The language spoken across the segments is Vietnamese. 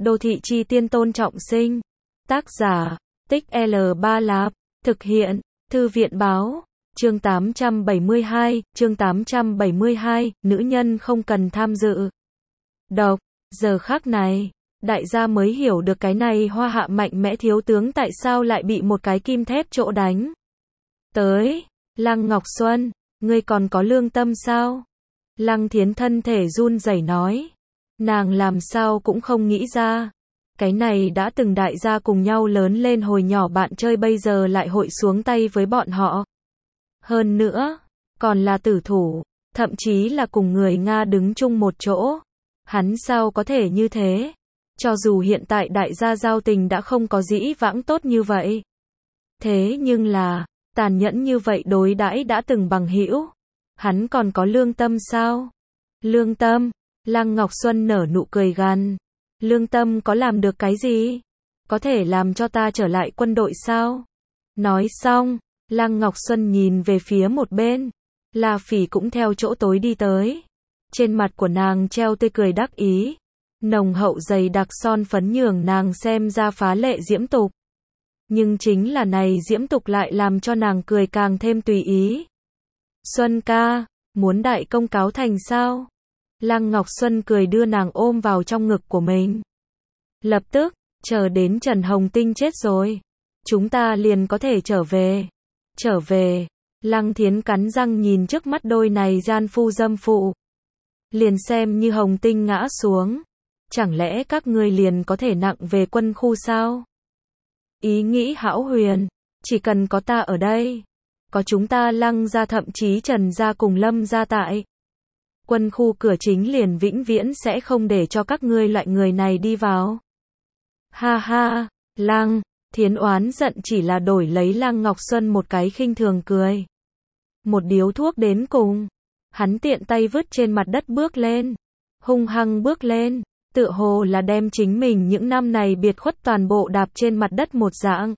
Đô thị chi tiên Tôn Trọng Sinh. Tác giả, Tích L3 Lạp. Thực hiện, Thư viện báo. Chương 872, chương 872, nữ nhân không cần tham dự. Đọc, giờ khắc này, đại gia mới hiểu được cái này hoa hạ mạnh mẽ thiếu tướng tại sao lại bị một cái kim thép chỗ đánh. Tới, Lăng Ngọc Xuân, ngươi còn có lương tâm sao? Lăng Thiến thân thể run rẩy nói. Nàng làm sao cũng không nghĩ ra. Cái này đã từng đại gia cùng nhau lớn lên hồi nhỏ bạn chơi bây giờ lại hội xuống tay với bọn họ. Hơn nữa, còn là tử thủ, thậm chí là cùng người Nga đứng chung một chỗ. Hắn sao có thể như thế? Cho dù hiện tại đại gia giao tình đã không có dĩ vãng tốt như vậy. Thế nhưng là, tàn nhẫn như vậy đối đãi đã từng bằng hữu. Hắn còn có lương tâm sao? Lương tâm? Lăng Ngọc Xuân nở nụ cười gằn. Lương tâm có làm được cái gì? Có thể làm cho ta trở lại quân đội sao? Nói xong, Lăng Ngọc Xuân nhìn về phía một bên. La Phỉ cũng theo chỗ tối đi tới. Trên mặt của nàng treo tươi cười đắc ý. Nồng hậu dày đặc son phấn nhường nàng xem ra phá lệ diễm tục. Nhưng chính là này diễm tục lại làm cho nàng cười càng thêm tùy ý. Xuân ca, muốn đại công cáo thành sao? Lăng Ngọc Xuân cười đưa nàng ôm vào trong ngực của mình. Lập tức, chờ đến Trần Hồng Tinh chết rồi. Chúng ta liền có thể trở về. Trở về. Lăng Thiến cắn răng nhìn trước mắt đôi này gian phu dâm phụ. Liền xem như Hồng Tinh ngã xuống. Chẳng lẽ các ngươi liền có thể nặng về quân khu sao? Ý nghĩ hão huyền. Chỉ cần có ta ở đây. Có chúng ta Lăng gia thậm chí Trần gia cùng Lâm gia tại. Quân khu cửa chính liền vĩnh viễn sẽ không để cho các ngươi loại người này đi vào. Ha ha, Lăng Thiến oán giận chỉ là đổi lấy Lăng Ngọc Xuân một cái khinh thường cười. Một điếu thuốc đến cùng. Hắn tiện tay vứt trên mặt đất bước lên. Hung hăng bước lên. Tựa hồ là đem chính mình những năm này biệt khuất toàn bộ đạp trên mặt đất một dạng.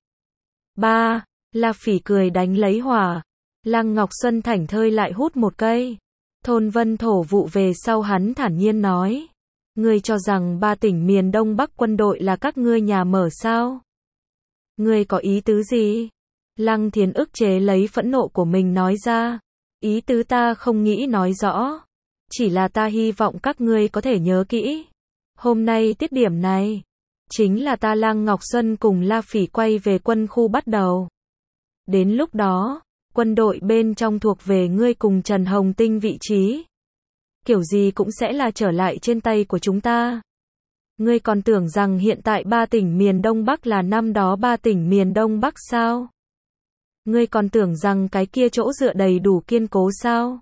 Ba, La Phỉ cười đánh lấy hỏa. Lăng Ngọc Xuân thảnh thơi lại hút một cây. Thôn Vân thổ vụ về sau hắn thản nhiên nói. Ngươi cho rằng 3 tỉnh miền Đông Bắc quân đội là các ngươi nhà mở sao? Ngươi có ý tứ gì? Lăng Thiến ức chế lấy phẫn nộ của mình nói ra. Ý tứ ta không nghĩ nói rõ. Chỉ là ta hy vọng các ngươi có thể nhớ kỹ. Hôm nay tiết điểm này. Chính là ta Lăng Ngọc Xuân cùng La Phỉ quay về quân khu bắt đầu. Đến lúc đó. Quân đội bên trong thuộc về ngươi cùng Trần Hồng Tinh vị trí. Kiểu gì cũng sẽ là trở lại trên tay của chúng ta. Ngươi còn tưởng rằng hiện tại 3 tỉnh miền Đông Bắc là năm đó 3 tỉnh miền Đông Bắc sao? Ngươi còn tưởng rằng cái kia chỗ dựa đầy đủ kiên cố sao?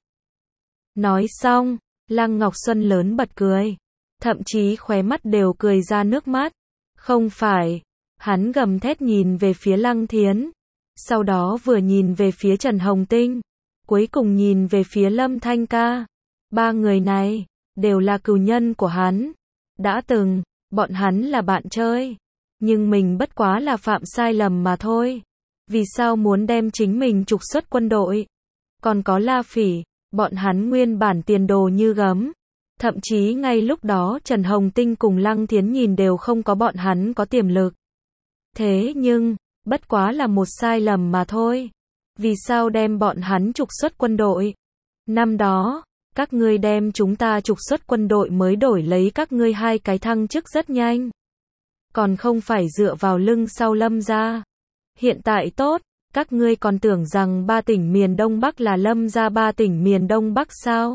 Nói xong, Lăng Ngọc Xuân lớn bật cười. Thậm chí khóe mắt đều cười ra nước mắt. Không phải. Hắn gầm thét nhìn về phía Lăng Thiến. Sau đó vừa nhìn về phía Trần Hồng Tinh. Cuối cùng nhìn về phía Lâm Thanh Ca. 3 người này, đều là cừu nhân của hắn. Đã từng, bọn hắn là bạn chơi. Nhưng mình bất quá là phạm sai lầm mà thôi. Vì sao muốn đem chính mình trục xuất quân đội? Còn có La Phỉ, bọn hắn nguyên bản tiền đồ như gấm. Thậm chí ngay lúc đó Trần Hồng Tinh cùng Lăng Thiến nhìn đều không có bọn hắn có tiềm lực. Thế nhưng, bất quá là một sai lầm mà thôi. Vì sao đem bọn hắn trục xuất quân đội? Năm đó, các ngươi đem chúng ta trục xuất quân đội mới đổi lấy các ngươi 2 cái thăng chức rất nhanh. Còn không phải dựa vào lưng sau Lâm gia. Hiện tại tốt, các ngươi còn tưởng rằng 3 tỉnh miền Đông Bắc là Lâm gia 3 tỉnh miền Đông Bắc sao?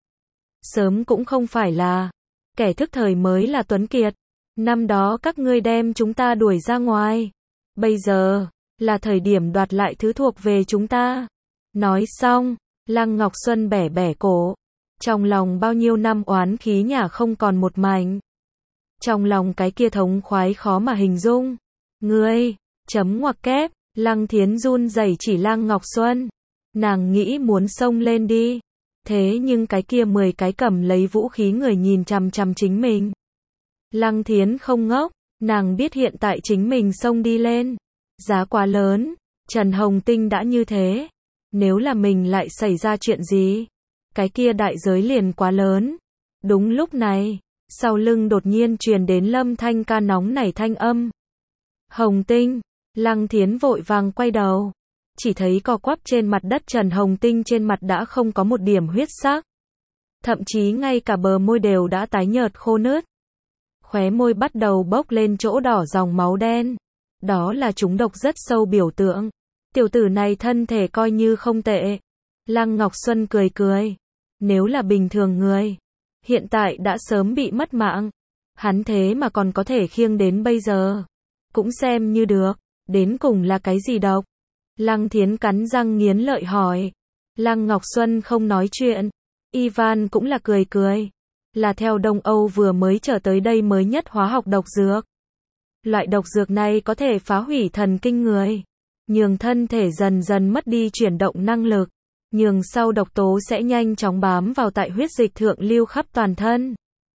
Sớm cũng không phải là. Kẻ thức thời mới là Tuấn Kiệt. Năm đó các ngươi đem chúng ta đuổi ra ngoài. Bây giờ, là thời điểm đoạt lại thứ thuộc về chúng ta. Nói xong, Lăng Ngọc Xuân bẻ bẻ cổ. Trong lòng bao nhiêu năm oán khí nhả không còn một mảnh. Trong lòng cái kia thống khoái khó mà hình dung. Ngươi, chấm ngoặc kép, Lăng Thiến run rẩy chỉ Lăng Ngọc Xuân. Nàng nghĩ muốn xông lên đi. Thế nhưng cái kia 10 cái cầm lấy vũ khí người nhìn chằm chằm chính mình. Lăng Thiến không ngốc. Nàng biết hiện tại chính mình xông đi lên. Giá quá lớn. Trần Hồng Tinh đã như thế. Nếu là mình lại xảy ra chuyện gì? Cái kia đại giới liền quá lớn. Đúng lúc này, Sau lưng đột nhiên truyền đến Lâm Thanh Ca nóng nảy thanh âm. Hồng Tinh, Lăng Thiến vội vàng quay đầu. Chỉ thấy co quắp trên mặt đất Trần Hồng Tinh trên mặt đã không có một điểm huyết sắc. Thậm chí ngay cả bờ môi đều đã tái nhợt khô nứt. Khóe môi bắt đầu bốc lên chỗ đỏ dòng máu đen. Đó là trúng độc rất sâu biểu tượng. Tiểu tử này thân thể coi như không tệ. Lăng Ngọc Xuân cười cười. Nếu là bình thường người, hiện tại đã sớm bị mất mạng. Hắn thế mà còn có thể khiêng đến bây giờ. Cũng xem như được. Đến cùng là cái gì độc? Lăng Thiến cắn răng nghiến lợi hỏi. Lăng Ngọc Xuân không nói chuyện. Ivan cũng là cười cười. Là theo Đông Âu vừa mới trở tới đây mới nhất hóa học độc dược. Loại độc dược này có thể phá hủy thần kinh người, nhường thân thể dần dần mất đi chuyển động năng lực, nhường sau độc tố sẽ nhanh chóng bám vào tại huyết dịch thượng lưu khắp toàn thân.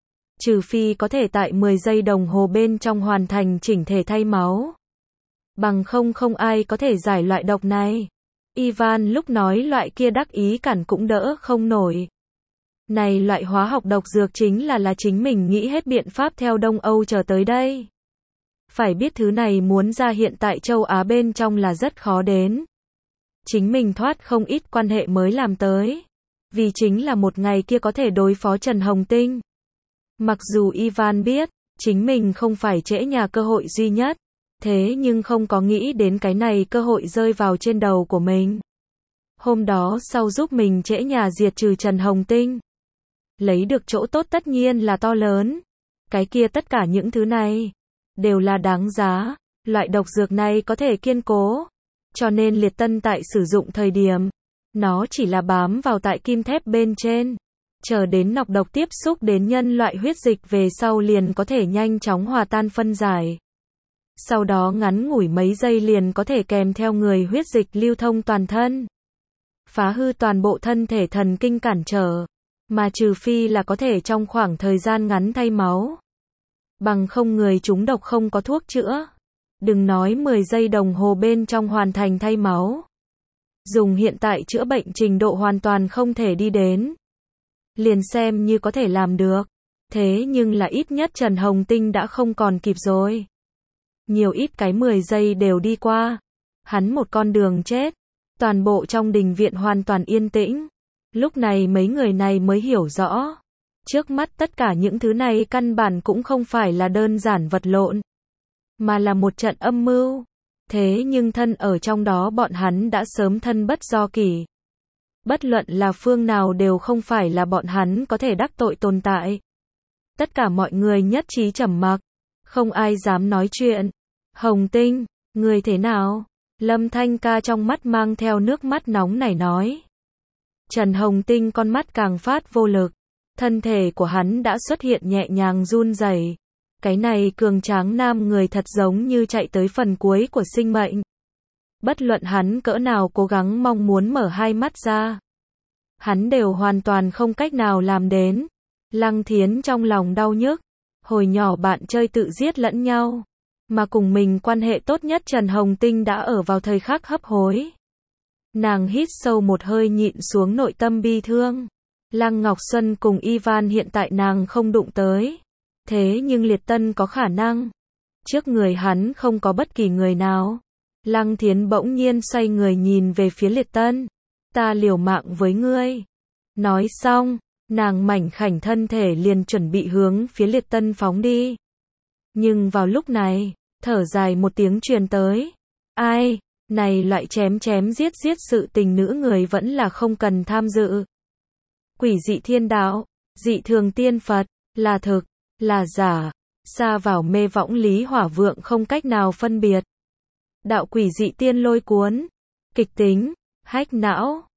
Trừ phi có thể tại 10 giây đồng hồ bên trong hoàn thành chỉnh thể thay máu. Bằng không ai có thể giải loại độc này. Ivan lúc nói loại kia đắc ý cản cũng đỡ không nổi. Này loại hóa học độc dược chính là chính mình nghĩ hết biện pháp theo Đông Âu trở tới đây. Phải biết thứ này muốn ra hiện tại châu Á bên trong là rất khó đến. Chính mình thoát không ít quan hệ mới làm tới. Vì chính là một ngày kia có thể đối phó Trần Hồng Tinh. Mặc dù Ivan biết, chính mình không phải trễ nhà cơ hội duy nhất. Thế nhưng không có nghĩ đến cái này cơ hội rơi vào trên đầu của mình. Hôm đó sau giúp mình trễ nhà diệt trừ Trần Hồng Tinh. Lấy được chỗ tốt tất nhiên là to lớn. Cái kia tất cả những thứ này đều là đáng giá. Loại độc dược này có thể kiên cố. Cho nên Liệt Tân tại sử dụng thời điểm, nó chỉ là bám vào tại kim thép bên trên. Chờ đến nọc độc tiếp xúc đến nhân loại huyết dịch về sau liền có thể nhanh chóng hòa tan phân giải. Sau đó ngắn ngủi mấy giây liền có thể kèm theo người huyết dịch lưu thông toàn thân. Phá hư toàn bộ thân thể thần kinh cản trở. Mà trừ phi là có thể trong khoảng thời gian ngắn thay máu. Bằng không người trúng độc không có thuốc chữa. Đừng nói 10 giây đồng hồ bên trong hoàn thành thay máu. Dùng hiện tại chữa bệnh trình độ hoàn toàn không thể đi đến. Liền xem như có thể làm được. Thế nhưng là ít nhất Trần Hồng Tinh đã không còn kịp rồi. Nhiều ít cái 10 giây đều đi qua. Hắn một con đường chết. Toàn bộ trong đình viện hoàn toàn yên tĩnh. Lúc này mấy người này mới hiểu rõ. Trước mắt tất cả những thứ này căn bản cũng không phải là đơn giản vật lộn. Mà là một trận âm mưu. Thế nhưng thân ở trong đó bọn hắn đã sớm thân bất do kỷ. Bất luận là phương nào đều không phải là bọn hắn có thể đắc tội tồn tại. Tất cả mọi người nhất trí trầm mặc. Không ai dám nói chuyện. Hồng Tinh, người thế nào? Lâm Thanh Ca trong mắt mang theo nước mắt nóng nảy nói. Trần Hồng Tinh con mắt càng phát vô lực. Thân thể của hắn đã xuất hiện nhẹ nhàng run rẩy. Cái này cường tráng nam người thật giống như chạy tới phần cuối của sinh mệnh. Bất luận hắn cỡ nào cố gắng mong muốn mở hai mắt ra. Hắn đều hoàn toàn không cách nào làm đến. Lăng Thiến trong lòng đau nhức. Hồi nhỏ bạn chơi tự giết lẫn nhau. Mà cùng mình quan hệ tốt nhất Trần Hồng Tinh đã ở vào thời khắc hấp hối. Nàng hít sâu một hơi nhịn xuống nội tâm bi thương. Lăng Ngọc Xuân cùng Ivan hiện tại nàng không đụng tới. Thế nhưng Liệt Tân có khả năng. Trước người hắn không có bất kỳ người nào. Lăng Thiến bỗng nhiên xoay người nhìn về phía Liệt Tân. Ta liều mạng với ngươi. Nói xong, nàng mảnh khảnh thân thể liền chuẩn bị hướng phía Liệt Tân phóng đi. Nhưng vào lúc này, thở dài một tiếng truyền tới. Ai, này loại chém giết sự tình nữ người vẫn là không cần tham dự. Quỷ dị thiên đạo, dị thường tiên Phật, là thực, là giả, xa vào mê võng lý hỏa vượng không cách nào phân biệt. Đạo quỷ dị tiên lôi cuốn, kịch tính, hách não.